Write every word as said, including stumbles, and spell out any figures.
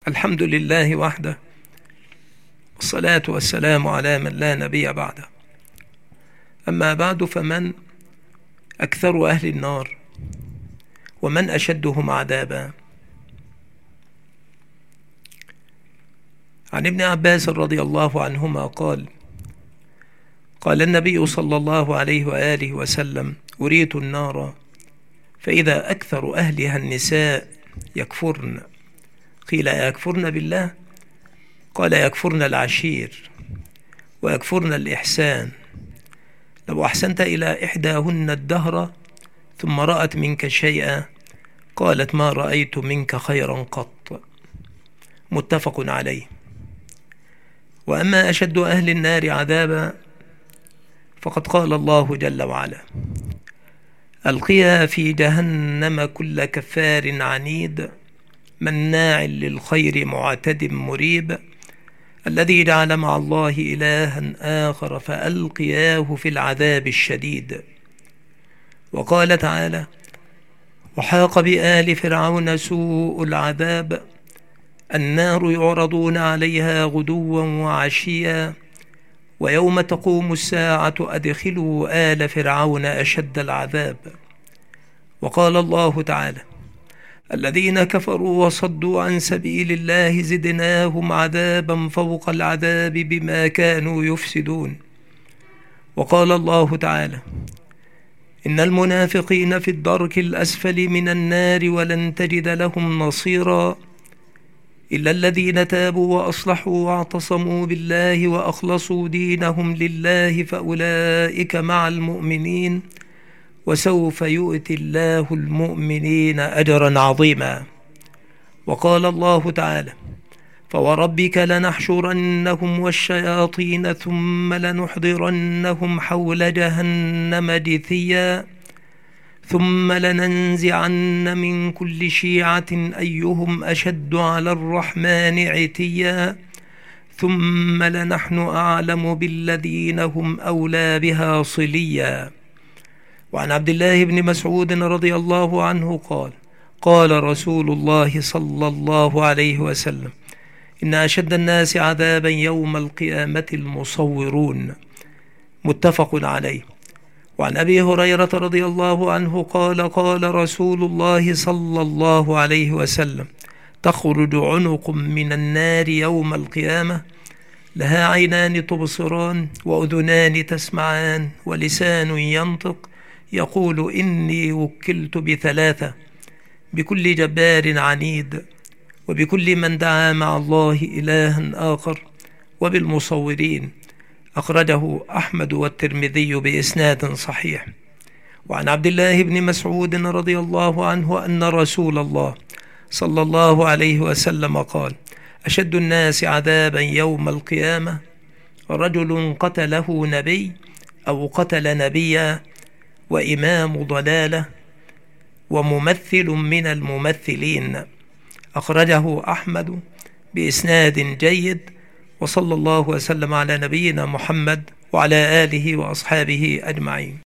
الحمد لله وحده، والصلاة والسلام على من لا نبي بعده. أما بعد، فمن أكثر أهل النار ومن أشدهم عذابا؟ عن ابن عباس رضي الله عنهما قال: قال النبي صلى الله عليه وآله وسلم: أريت النار فإذا أكثر أهلها النساء يكفرن. قيل: يكفرن بالله؟ قال: يكفرن العشير ويكفرن الإحسان. لو أحسنت إلى إحداهن الدهر ثم رأت منك شيئا قالت: ما رأيت منك خيرا قط. متفق عليه. وأما أشد أهل النار عذابا فقد قال الله جل وعلا: ألقيا في جهنم كل كفار عنيد مناع للخير معتد مريب الذي جعل مع الله إلها آخر فألقياه في العذاب الشديد. وقال تعالى: وحاق بآل فرعون سوء العذاب النار يعرضون عليها غدوا وعشيا ويوم تقوم الساعة أدخلوا آل فرعون أشد العذاب. وقال الله تعالى: الذين كفروا وصدوا عن سبيل الله زدناهم عذابا فوق العذاب بما كانوا يفسدون. وقال الله تعالى: إن المنافقين في الدرك الأسفل من النار ولن تجد لهم نصيرا إلا الذين تابوا وأصلحوا واعتصموا بالله وأخلصوا دينهم لله فأولئك مع المؤمنين وسوف يؤتي الله المؤمنين أجرا عظيما. وقال الله تعالى: فوربك لنحشرنهم والشياطين ثم لنحضرنهم حول جهنم جثيا ثم لننزعن من كل شيعة أيهم أشد على الرحمن عتيا ثم لنحن أعلم بالذين هم أولى بها صليا. وعن عبد الله بن مسعود رضي الله عنه قال: قال رسول الله صلى الله عليه وسلم: إن أشد الناس عذابا يوم القيامة المصورون. متفق عليه. وعن أبي هريرة رضي الله عنه قال: قال رسول الله صلى الله عليه وسلم: تخرج عنق من النار يوم القيامة لها عينان تبصران وأذنان تسمعان ولسان ينطق يقول: إني وكلت بثلاثة، بكل جبار عنيد، وبكل من دعا مع الله إلها آخر، وبالمصورين. أخرجه أحمد والترمذي بإسناد صحيح. وعن عبد الله بن مسعود رضي الله عنه أن رسول الله صلى الله عليه وسلم قال: أشد الناس عذابا يوم القيامة رجل قتله نبي أو قتل نبيا وإمام ضلالة وممثل من الممثلين. أخرجه أحمد بإسناد جيد. وصلى الله وسلم على نبينا محمد وعلى آله وأصحابه أجمعين.